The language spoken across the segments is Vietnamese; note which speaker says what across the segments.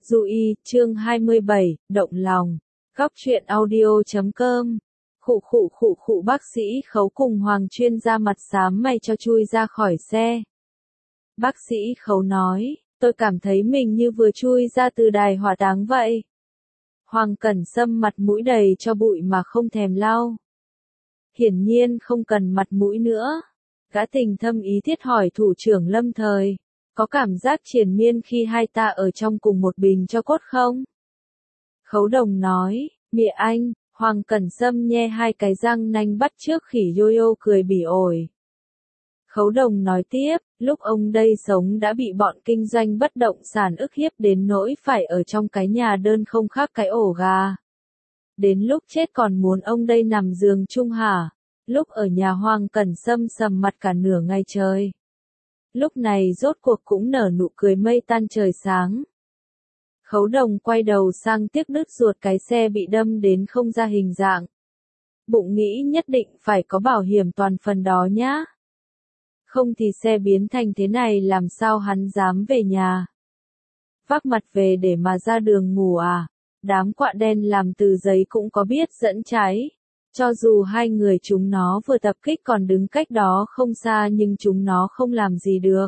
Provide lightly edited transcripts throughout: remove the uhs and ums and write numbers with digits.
Speaker 1: Du Y, chương 27, động lòng. Góc truyện audio.com. Bác sĩ Khấu cùng Hoàng chuyên gia mặt xám mày cho chui ra khỏi xe. Bác sĩ Khấu nói, tôi cảm thấy mình như vừa chui ra từ đài hỏa táng vậy. Hoàng Cẩn Sâm mặt mũi đầy cho bụi mà không thèm lau. Hiển nhiên không cần mặt mũi nữa. Gã tình thâm ý thiết hỏi thủ trưởng Lâm Thời, có cảm giác triền miên khi hai ta ở trong cùng một bình cho cốt không? Khấu Đồng nói, mẹ anh. Hoàng Cẩn Sâm nhe hai cái răng nanh bắt trước khỉ Yo-yo cười bỉ ổi. Khấu Đồng nói tiếp, lúc ông đây sống đã bị bọn kinh doanh bất động sản ức hiếp đến nỗi phải ở trong cái nhà đơn không khác cái ổ gà. Đến lúc chết còn muốn ông đây nằm giường chung hả? Lúc ở nhà Hoàng Cẩn Sâm sầm mặt cả nửa ngày trời. Lúc này rốt cuộc cũng nở nụ cười mây tan trời sáng. Khấu Đồng quay đầu sang tiếc đứt ruột cái xe bị đâm đến không ra hình dạng. Bụng nghĩ nhất định phải có bảo hiểm toàn phần đó nhá. Không thì xe biến thành thế này làm sao hắn dám về nhà. Vác mặt về để mà ra đường ngủ à? Đám quạ đen làm từ giấy cũng có biết dẫn cháy. Cho dù hai người chúng nó vừa tập kích còn đứng cách đó không xa nhưng chúng nó không làm gì được.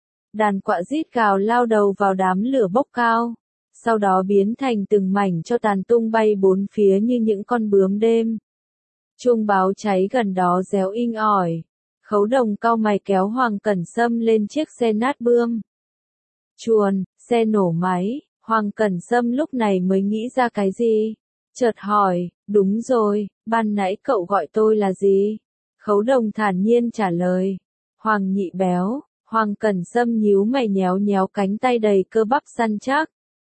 Speaker 1: Đàn quạ rít gào lao đầu vào đám lửa bốc cao. Sau đó biến thành từng mảnh cho tàn tung bay bốn phía như những con bướm đêm. Chuông báo cháy gần đó réo inh ỏi. Khấu Đồng cau mày kéo Hoàng Cẩn Sâm lên chiếc xe nát bươm. Chuồn, xe nổ máy, Hoàng Cẩn Sâm lúc này mới nghĩ ra cái gì? Chợt hỏi, đúng rồi, ban nãy cậu gọi tôi là gì? Khấu Đồng thản nhiên trả lời. Hoàng Nhị Béo. Hoàng Cẩn Sâm nhíu mày nhéo nhéo cánh tay đầy cơ bắp săn chắc.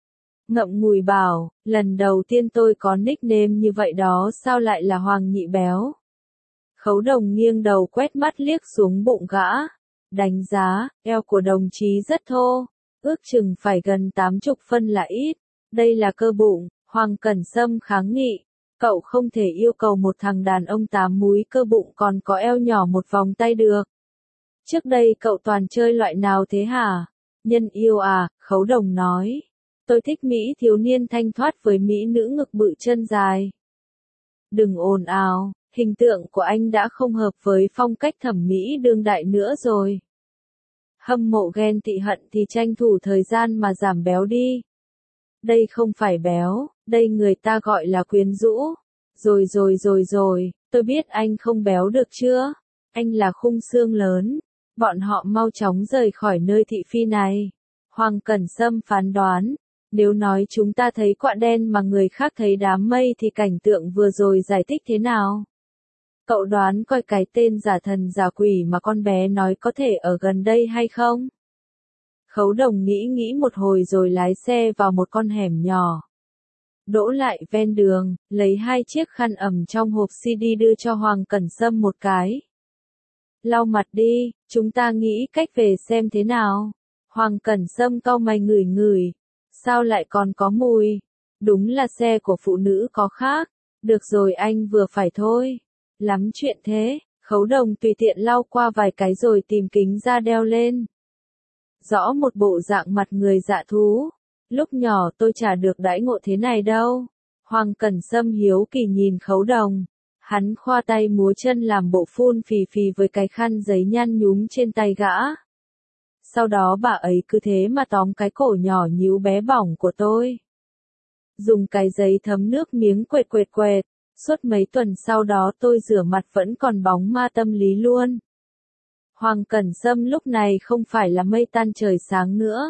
Speaker 1: Ngậm ngùi bảo, lần đầu tiên tôi có nickname như vậy đó sao lại là Hoàng Nhị Béo? Khấu Đồng nghiêng đầu quét mắt liếc xuống bụng gã. Đánh giá, eo của đồng chí rất thô. Ước chừng phải gần 80 phân là ít. Đây là cơ bụng, Hoàng Cẩn Sâm kháng nghị. Cậu không thể yêu cầu một thằng đàn ông 8 múi cơ bụng còn có eo nhỏ một vòng tay được. Trước đây cậu toàn chơi loại nào thế hả? Nhân yêu à, Khấu Đồng nói. Tôi thích Mỹ thiếu niên thanh thoát với Mỹ nữ ngực bự chân dài. Đừng ồn ào, hình tượng của anh đã không hợp với phong cách thẩm mỹ đương đại nữa rồi. Hâm mộ ghen tị hận thì tranh thủ thời gian mà giảm béo đi. Đây không phải béo, đây người ta gọi là quyến rũ. Rồi, tôi biết anh không béo được chưa? Anh là khung xương lớn. Bọn họ mau chóng rời khỏi nơi thị phi này. Hoàng Cẩn Sâm phán đoán. Nếu nói chúng ta thấy quạ đen mà người khác thấy đám mây thì cảnh tượng vừa rồi giải thích thế nào? Cậu đoán coi cái tên giả thần giả quỷ mà con bé nói có thể ở gần đây hay không? Khấu Đồng nghĩ một hồi rồi lái xe vào một con hẻm nhỏ. Đỗ lại ven đường, lấy hai chiếc khăn ẩm trong hộp CD đưa cho Hoàng Cẩn Sâm một cái. Lau mặt đi, chúng ta nghĩ cách về xem thế nào. Hoàng Cẩn Sâm cau mày ngửi. Sao lại còn có mùi? Đúng là xe của phụ nữ có khác. Được rồi anh vừa phải thôi. Lắm chuyện thế. Khấu Đồng tùy tiện lau qua vài cái rồi tìm kính ra đeo lên. Rõ một bộ dạng mặt người dạ thú. Lúc nhỏ tôi chả được đãi ngộ thế này đâu. Hoàng Cẩn Sâm hiếu kỳ nhìn Khấu Đồng. Hắn khoa tay múa chân làm bộ phun phì phì với cái khăn giấy nhăn nhúm trên tay gã. Sau đó bà ấy cứ thế mà tóm cái cổ nhỏ nhíu bé bỏng của tôi. Dùng cái giấy thấm nước miếng quệt. Suốt mấy tuần sau đó tôi rửa mặt vẫn còn bóng ma tâm lý luôn. Hoàng Cẩn Sâm lúc này không phải là mây tan trời sáng nữa.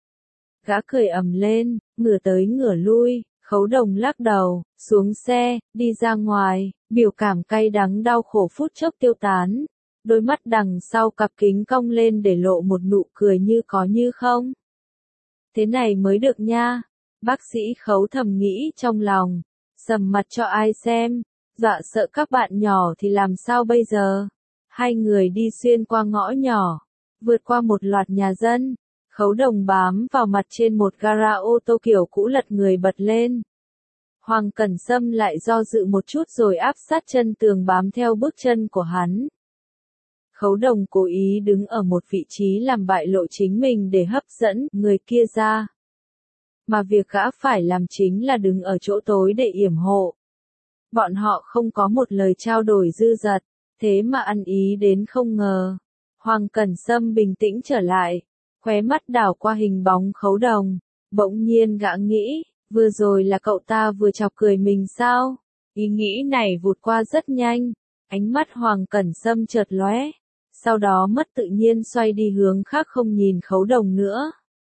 Speaker 1: Gã cười ầm lên, ngửa tới ngửa lui. Khấu Đồng lắc đầu, xuống xe, đi ra ngoài, biểu cảm cay đắng đau khổ phút chốc tiêu tán. Đôi mắt đằng sau cặp kính cong lên để lộ một nụ cười như có như không. Thế này mới được nha. Bác sĩ Khấu thầm nghĩ trong lòng. Sầm mặt cho ai xem. Dọa sợ các bạn nhỏ thì làm sao bây giờ? Hai người đi xuyên qua ngõ nhỏ. Vượt qua một loạt nhà dân. Khấu Đồng bám vào mặt trên một gara ô tô kiểu cũ lật người bật lên. Hoàng Cẩn Sâm lại do dự một chút rồi áp sát chân tường bám theo bước chân của hắn. Khấu Đồng cố ý đứng ở một vị trí làm bại lộ chính mình để hấp dẫn người kia ra. mà việc gã phải làm chính là đứng ở chỗ tối để yểm hộ. Bọn họ không có một lời trao đổi dư dật, thế mà ăn ý đến không ngờ. Hoàng Cẩn Sâm bình tĩnh trở lại, khóe mắt đảo qua hình bóng Khấu Đồng, bỗng nhiên gã nghĩ, vừa rồi là cậu ta vừa chọc cười mình sao? Ý nghĩ này vụt qua rất nhanh, ánh mắt Hoàng Cẩn Sâm chợt lóe, sau đó mất tự nhiên xoay đi hướng khác không nhìn Khấu Đồng nữa.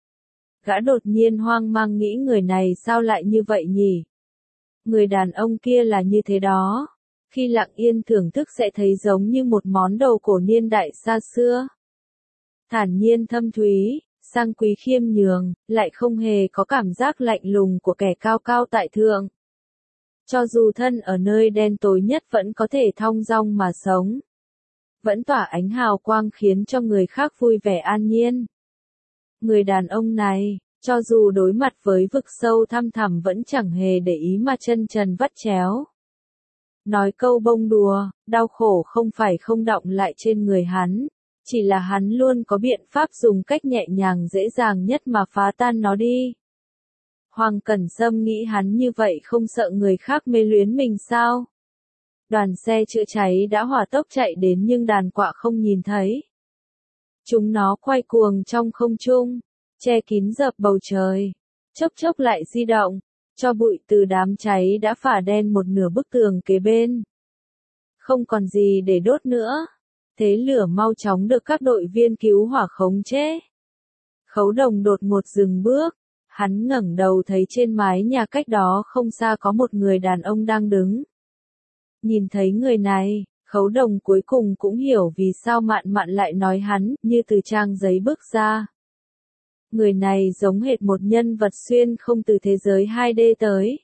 Speaker 1: Gã đột nhiên hoang mang nghĩ người này sao lại như vậy nhỉ? Người đàn ông kia là như thế đó, khi lặng yên thưởng thức sẽ thấy giống như một món đồ cổ niên đại xa xưa. Thản nhiên thâm thúy, sang quý khiêm nhường, lại không hề có cảm giác lạnh lùng của kẻ cao cao tại thượng. Cho dù thân ở nơi đen tối nhất vẫn có thể thong dong mà sống. Vẫn tỏa ánh hào quang khiến cho người khác vui vẻ an nhiên. Người đàn ông này, cho dù đối mặt với vực sâu thăm thẳm vẫn chẳng hề để ý mà chân trần vắt chéo. Nói câu bông đùa, đau khổ không phải không đọng lại trên người hắn, chỉ là hắn luôn có biện pháp dùng cách nhẹ nhàng dễ dàng nhất mà phá tan nó đi. Hoàng Cẩn Sâm nghĩ hắn như vậy không sợ người khác mê luyến mình sao? Đoàn xe chữa cháy đã hỏa tốc chạy đến nhưng đàn quạ không nhìn thấy. Chúng nó quay cuồng trong không trung, che kín dập bầu trời, chốc chốc lại di động, cho bụi từ đám cháy đã phả đen một nửa bức tường kế bên. Không còn gì để đốt nữa, thế lửa mau chóng được các đội viên cứu hỏa khống chế. Khấu Đồng đột ngột dừng bước, hắn ngẩng đầu thấy trên mái nhà cách đó không xa có một người đàn ông đang đứng. Nhìn thấy người này, Khấu Đồng cuối cùng cũng hiểu vì sao Mạn Mạn lại nói hắn như từ trang giấy bước ra. Người này giống hệt một nhân vật xuyên không từ thế giới 2D tới.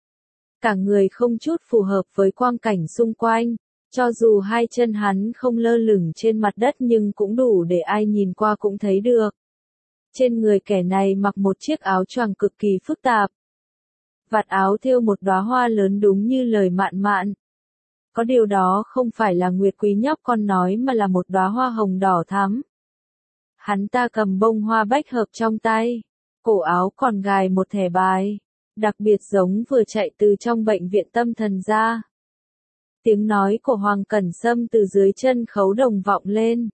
Speaker 1: Cả người không chút phù hợp với quang cảnh xung quanh, cho dù hai chân hắn không lơ lửng trên mặt đất nhưng cũng đủ để ai nhìn qua cũng thấy được. Trên người kẻ này mặc một chiếc áo choàng cực kỳ phức tạp. Vạt áo thêu một đóa hoa lớn đúng như lời Mạn Mạn. Có điều đó không phải là Nguyệt Quý nhóc con nói mà là một đóa hoa hồng đỏ thắm. Hắn ta cầm bông hoa bách hợp trong tay, cổ áo còn gài một thẻ bài, đặc biệt giống vừa chạy từ trong bệnh viện tâm thần ra. Tiếng nói của Hoàng Cẩn Sâm từ dưới chân Khấu Đồng vọng lên.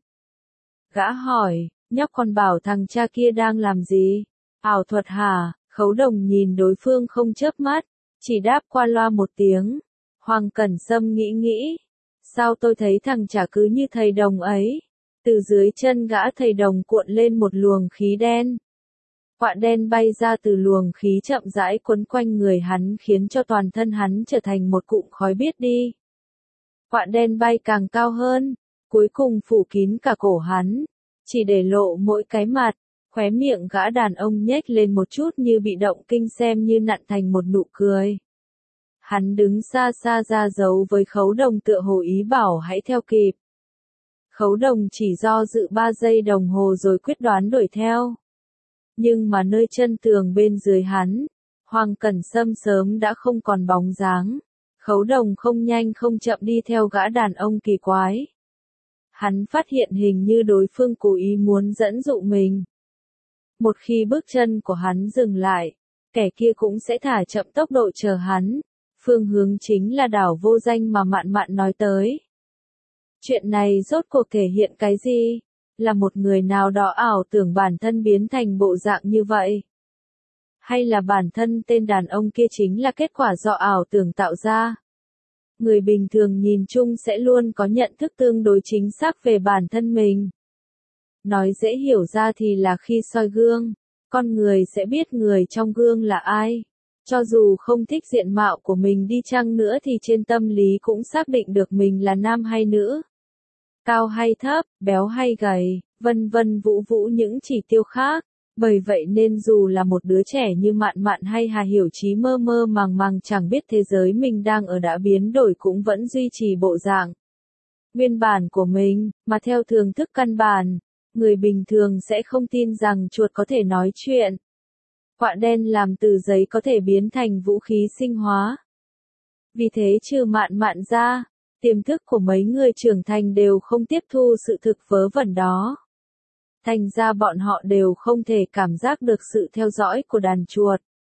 Speaker 1: Gã hỏi, nhóc con bảo thằng cha kia đang làm gì? Ảo thuật hả? Khấu Đồng nhìn đối phương không chớp mắt, chỉ đáp qua loa một tiếng. Hoàng Cẩn Sâm nghĩ, sao tôi thấy thằng chả cứ như thầy Đồng ấy? Từ dưới chân gã thầy Đồng cuộn lên một luồng khí đen. Quạ đen bay ra từ luồng khí chậm rãi quấn quanh người hắn khiến cho toàn thân hắn trở thành một cụm khói biết đi. Quạ đen bay càng cao hơn, cuối cùng phủ kín cả cổ hắn, chỉ để lộ mỗi cái mặt, khóe miệng gã đàn ông nhếch lên một chút như bị động kinh xem như nặn thành một nụ cười. Hắn đứng xa xa ra dấu với Khấu Đồng tựa hồ ý bảo hãy theo kịp. Khấu Đồng chỉ do dự 3 giây đồng hồ rồi quyết đoán đuổi theo. Nhưng mà nơi chân tường bên dưới hắn, Hoàng Cẩn Sâm sớm đã không còn bóng dáng. Khấu Đồng không nhanh không chậm đi theo gã đàn ông kỳ quái. Hắn phát hiện hình như đối phương cố ý muốn dẫn dụ mình. Một khi bước chân của hắn dừng lại, kẻ kia cũng sẽ thả chậm tốc độ chờ hắn. Phương hướng chính là đảo vô danh mà Mạn Mạn nói tới. Chuyện này rốt cuộc thể hiện cái gì? Là một người nào đó ảo tưởng bản thân biến thành bộ dạng như vậy? Hay là bản thân tên đàn ông kia chính là kết quả do ảo tưởng tạo ra? Người bình thường nhìn chung sẽ luôn có nhận thức tương đối chính xác về bản thân mình. Nói dễ hiểu ra thì là khi soi gương, con người sẽ biết người trong gương là ai. Cho dù không thích diện mạo của mình đi chăng nữa thì trên tâm lý cũng xác định được mình là nam hay nữ. Cao hay thấp, béo hay gầy, vân vân vũ vũ những chỉ tiêu khác. Bởi vậy nên dù là một đứa trẻ như Mạn Mạn hay Hà Hiểu Chí mơ mơ màng màng chẳng biết thế giới mình đang ở đã biến đổi cũng vẫn duy trì bộ dạng nguyên bản của mình, mà theo thường thức căn bản, người bình thường sẽ không tin rằng chuột có thể nói chuyện. Quạ đen làm từ giấy có thể biến thành vũ khí sinh hóa. Vì thế trừ Mạn Mạn ra, tiềm thức của mấy người trưởng thành đều không tiếp thu sự thực vớ vẩn đó. Thành ra bọn họ đều không thể cảm giác được sự theo dõi của đàn chuột.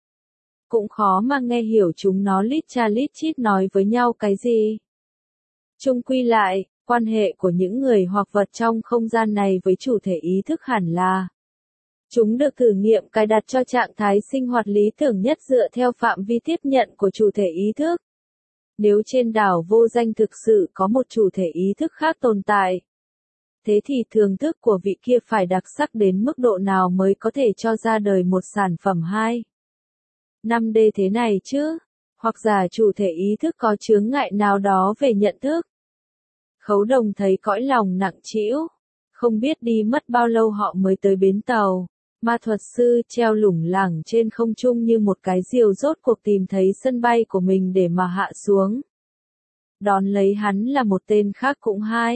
Speaker 1: cũng khó mà nghe hiểu chúng nó lít cha lít chít nói với nhau cái gì. Chung quy lại, quan hệ của những người hoặc vật trong không gian này với chủ thể ý thức hẳn là chúng được thử nghiệm cài đặt cho trạng thái sinh hoạt lý tưởng nhất dựa theo phạm vi tiếp nhận của chủ thể ý thức. Nếu trên đảo vô danh thực sự có một chủ thể ý thức khác tồn tại, thế thì thưởng thức của vị kia phải đặc sắc đến mức độ nào mới có thể cho ra đời một sản phẩm 5D thế này chứ? Hoặc giả chủ thể ý thức có chướng ngại nào đó về nhận thức. Khấu Đồng thấy cõi lòng nặng trĩu, không biết đi mất bao lâu họ mới tới bến tàu. Ma thuật sư treo lủng lẳng trên không trung như một cái diều rốt cuộc tìm thấy sân bay của mình để mà hạ xuống. Đón lấy hắn là một tên khác cũng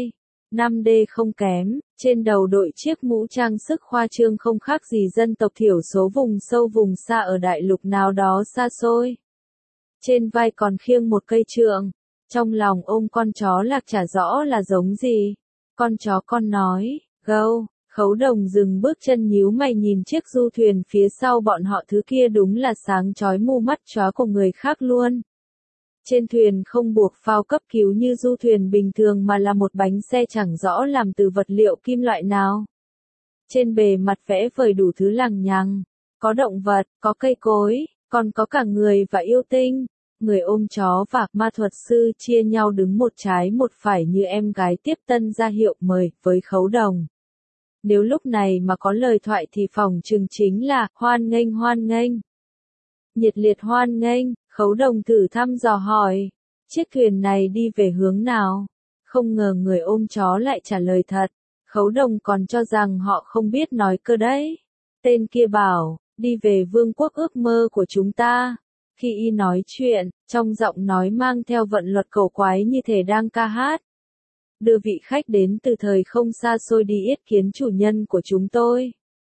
Speaker 1: 5D không kém, trên đầu đội chiếc mũ trang sức khoa trương không khác gì dân tộc thiểu số vùng sâu vùng xa ở đại lục nào đó xa xôi. Trên vai còn khiêng một cây trượng, trong lòng ôm con chó lạc chả rõ là giống gì. Con chó con nói, gâu. Khấu Đồng dừng bước chân nhíu mày nhìn chiếc du thuyền phía sau bọn họ, thứ kia đúng là sáng chói mù mắt chó của người khác luôn. Trên thuyền không buộc phao cấp cứu như du thuyền bình thường mà là một bánh xe chẳng rõ làm từ vật liệu kim loại nào. Trên bề mặt vẽ vời đủ thứ lằng nhằng, có động vật, có cây cối, còn có cả người và yêu tinh. Người ôm chó và ma thuật sư chia nhau đứng một trái một phải như em gái tiếp tân ra hiệu mời với Khấu Đồng. Nếu lúc này mà có lời thoại thì phỏng chừng chính là hoan nghênh. Nhiệt liệt hoan nghênh, Khấu Đồng thử thăm dò hỏi, chiếc thuyền này đi về hướng nào? Không ngờ người ôm chó lại trả lời thật. Khấu Đồng còn cho rằng họ không biết nói cơ đấy. Tên kia bảo, đi về vương quốc ước mơ của chúng ta. Khi y nói chuyện, trong giọng nói mang theo vận luật cầu quái như thể đang ca hát. Đưa vị khách đến từ thời không xa xôi đi yết kiến chủ nhân của chúng tôi.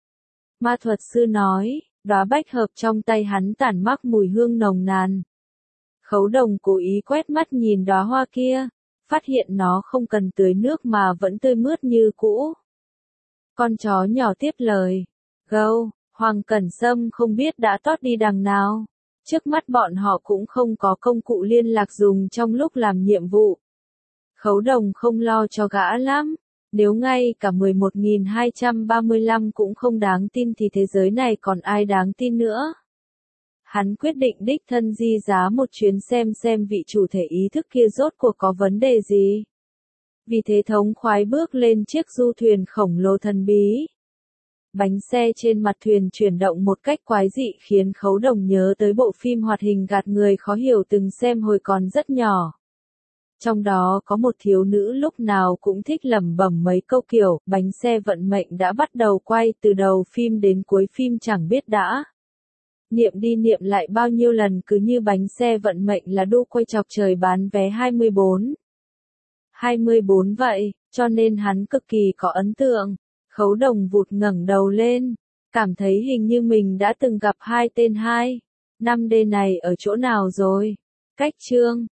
Speaker 1: Ma thuật sư nói, đóa bách hợp trong tay hắn tản mắc mùi hương nồng nàn. Khấu Đồng cố ý quét mắt nhìn đóa hoa kia, phát hiện nó không cần tưới nước mà vẫn tươi mướt như cũ. Con chó nhỏ tiếp lời, gâu, Hoàng Cẩn Sâm không biết đã tót đi đằng nào. Trước mắt bọn họ cũng không có công cụ liên lạc dùng trong lúc làm nhiệm vụ. Khấu Đồng không lo cho gã lắm. Nếu ngay cả 11.235 cũng không đáng tin thì thế giới này còn ai đáng tin nữa. Hắn quyết định đích thân di giá một chuyến xem vị chủ thể ý thức kia rốt cuộc có vấn đề gì. Vì thế thống khoái bước lên chiếc du thuyền khổng lồ thần bí. Bánh xe trên mặt thuyền chuyển động một cách quái dị khiến Khấu Đồng nhớ tới bộ phim hoạt hình gạt người khó hiểu từng xem hồi còn rất nhỏ. Trong đó có một thiếu nữ lúc nào cũng thích lẩm bẩm mấy câu kiểu, bánh xe vận mệnh đã bắt đầu quay từ đầu phim đến cuối phim chẳng biết đã. Niệm đi niệm lại bao nhiêu lần cứ như bánh xe vận mệnh là đu quay chọc trời bán vé 24 vậy, cho nên hắn cực kỳ có ấn tượng. Khấu Đồng vụt ngẩng đầu lên, cảm thấy hình như mình đã từng gặp hai tên 5D này ở chỗ nào rồi. Cách chương